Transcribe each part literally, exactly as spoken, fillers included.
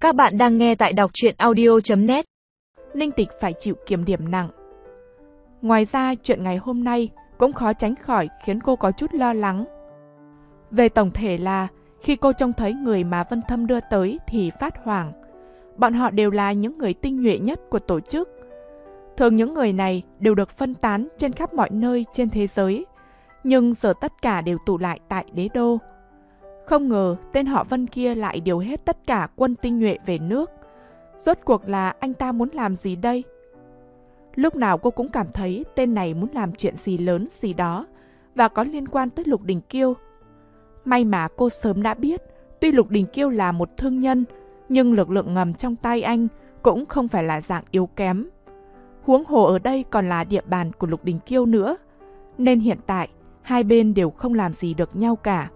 Các bạn đang nghe tại đọc truyện audio chấm net. Ninh Tịch phải chịu kiểm điểm nặng. Ngoài ra, chuyện ngày hôm nay cũng khó tránh khỏi khiến cô có chút lo lắng. Về tổng thể là, khi cô trông thấy người mà Vân Thâm đưa tới thì phát hoảng. Bọn họ đều là những người tinh nhuệ nhất của tổ chức. Thường những người này đều được phân tán trên khắp mọi nơi trên thế giới, nhưng giờ tất cả đều tụ lại tại đế đô. Không ngờ tên họ Vân kia lại điều hết tất cả quân tinh nhuệ về nước. Rốt cuộc là anh ta muốn làm gì đây? Lúc nào cô cũng cảm thấy tên này muốn làm chuyện gì lớn gì đó và có liên quan tới Lục Đình Kiêu. May mà cô sớm đã biết, tuy Lục Đình Kiêu là một thương nhân, nhưng lực lượng ngầm trong tay anh cũng không phải là dạng yếu kém. Huống hồ ở đây còn là địa bàn của Lục Đình Kiêu nữa, nên hiện tại hai bên đều không làm gì được nhau cả.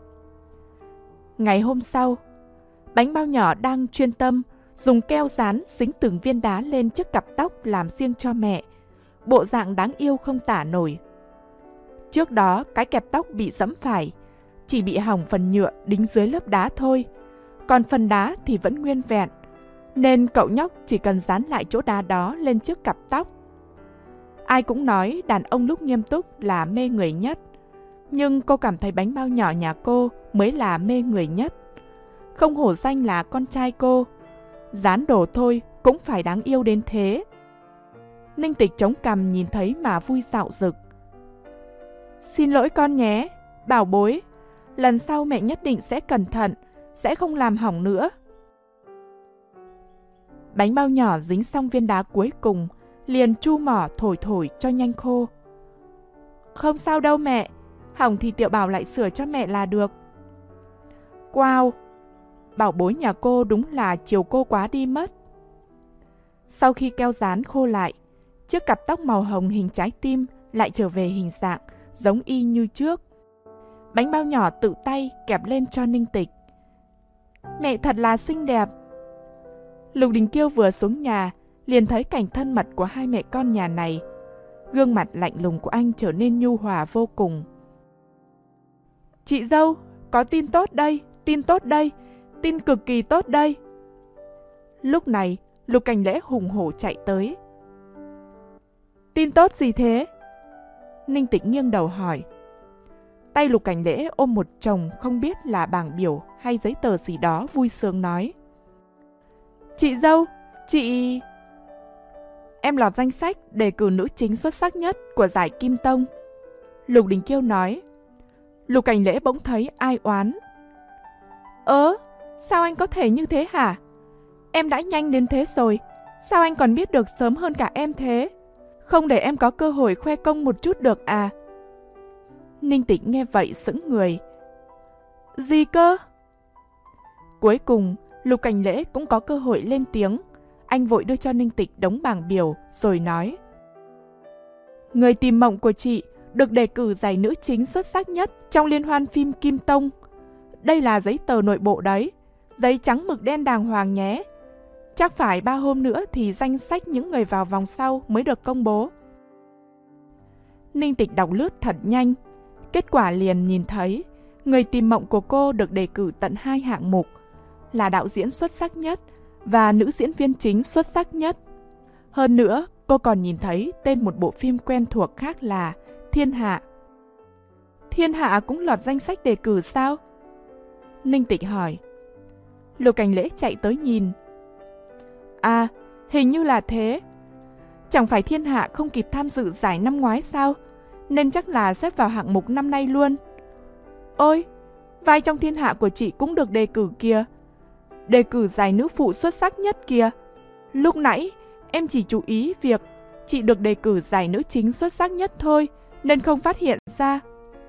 Ngày hôm sau, Bánh Bao Nhỏ đang chuyên tâm dùng keo dán dính từng viên đá lên chiếc cặp tóc làm riêng cho mẹ. Bộ dạng đáng yêu không tả nổi. Trước đó, cái kẹp tóc bị giẫm phải, chỉ bị hỏng phần nhựa đính dưới lớp đá thôi. Còn phần đá thì vẫn nguyên vẹn, nên cậu nhóc chỉ cần dán lại chỗ đá đó lên chiếc cặp tóc. Ai cũng nói đàn ông lúc nghiêm túc là mê người nhất, nhưng cô cảm thấy Bánh Bao Nhỏ nhà cô mới là mê người nhất. Không hổ danh là con trai cô, dán đồ thôi cũng phải đáng yêu đến thế. Ninh Tịch chống cằm nhìn thấy mà vui dạo rực. Xin lỗi con nhé, bảo bối, lần sau mẹ nhất định sẽ cẩn thận, sẽ không làm hỏng nữa. Bánh Bao Nhỏ dính xong viên đá cuối cùng, liền chu mỏ thổi thổi cho nhanh khô. Không sao đâu mẹ, hỏng thì Tiểu Bảo lại sửa cho mẹ là được. Wow, bảo bối nhà cô đúng là chiều cô quá đi mất. Sau khi keo dán khô lại, chiếc cặp tóc màu hồng hình trái tim lại trở về hình dạng giống y như trước. Bánh Bao Nhỏ tự tay kẹp lên cho Ninh Tịch. Mẹ thật là xinh đẹp. Lục Đình Kiêu vừa xuống nhà liền thấy cảnh thân mật của hai mẹ con nhà này. Gương mặt lạnh lùng của anh trở nên nhu hòa vô cùng. Chị dâu, có tin tốt đây, tin tốt đây, tin cực kỳ tốt đây. Lúc này, Lục Cảnh Lễ hùng hổ chạy tới. Tin tốt gì thế? Ninh Tịch nghiêng đầu hỏi. Tay Lục Cảnh Lễ ôm một chồng không biết là bảng biểu hay giấy tờ gì đó vui sướng nói. Chị dâu, chị... Em lọt danh sách đề cử nữ chính xuất sắc nhất của giải Kim Tông. Lục Đình Kiêu nói. Lục Cảnh Lễ bỗng thấy ai oán. Ớ, sao anh có thể như thế hả? Em đã nhanh đến thế rồi, sao anh còn biết được sớm hơn cả em thế? Không để em có cơ hội khoe công một chút được à? Ninh Tịch nghe vậy sững người. Gì cơ? Cuối cùng, Lục Cảnh Lễ cũng có cơ hội lên tiếng. Anh vội đưa cho Ninh Tịch đống bảng biểu rồi nói. Người tìm mộng của chị được đề cử giải nữ chính xuất sắc nhất trong liên hoan phim Kim Tông. Đây là giấy tờ nội bộ đấy, giấy trắng mực đen đàng hoàng nhé. Chắc phải ba hôm nữa thì danh sách những người vào vòng sau mới được công bố. Ninh Tịch đọc lướt thật nhanh, kết quả liền nhìn thấy người tìm mộng của cô được đề cử tận hai hạng mục, là đạo diễn xuất sắc nhất và nữ diễn viên chính xuất sắc nhất. Hơn nữa, cô còn nhìn thấy tên một bộ phim quen thuộc khác là Thiên Hạ. Thiên Hạ cũng lọt danh sách đề cử sao? Ninh Tịch hỏi. Lục Cảnh Lễ chạy tới nhìn. À, hình như là thế. Chẳng phải Thiên Hạ không kịp tham dự giải năm ngoái sao? Nên chắc là xếp vào hạng mục năm nay luôn. Ôi, vai trong Thiên Hạ của chị cũng được đề cử kìa. Đề cử giải nữ phụ xuất sắc nhất kìa. Lúc nãy, em chỉ chú ý việc chị được đề cử giải nữ chính xuất sắc nhất thôi, nên không phát hiện ra.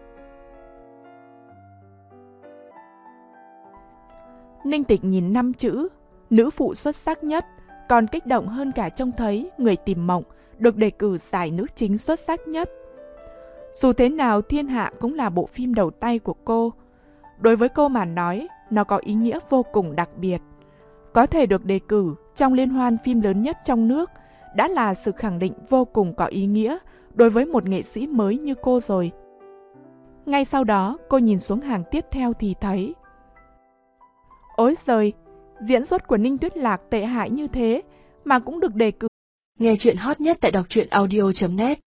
Ninh Tịch nhìn năm chữ nữ phụ xuất sắc nhất, còn kích động hơn cả trông thấy người tìm mộng được đề cử giải nữ chính xuất sắc nhất. Dù thế nào, Thiên Hạ cũng là bộ phim đầu tay của cô. Đối với cô mà nói, nó có ý nghĩa vô cùng đặc biệt. Có thể được đề cử trong liên hoan phim lớn nhất trong nước đã là sự khẳng định vô cùng có ý nghĩa đối với một nghệ sĩ mới như cô rồi. Ngay sau đó, cô nhìn xuống hàng tiếp theo thì thấy. Ối giời, Diễn xuất của Ninh Tuyết Lạc tệ hại như thế mà cũng được đề cử. Nghe chuyện hot nhất tại đọc truyện audio chấm net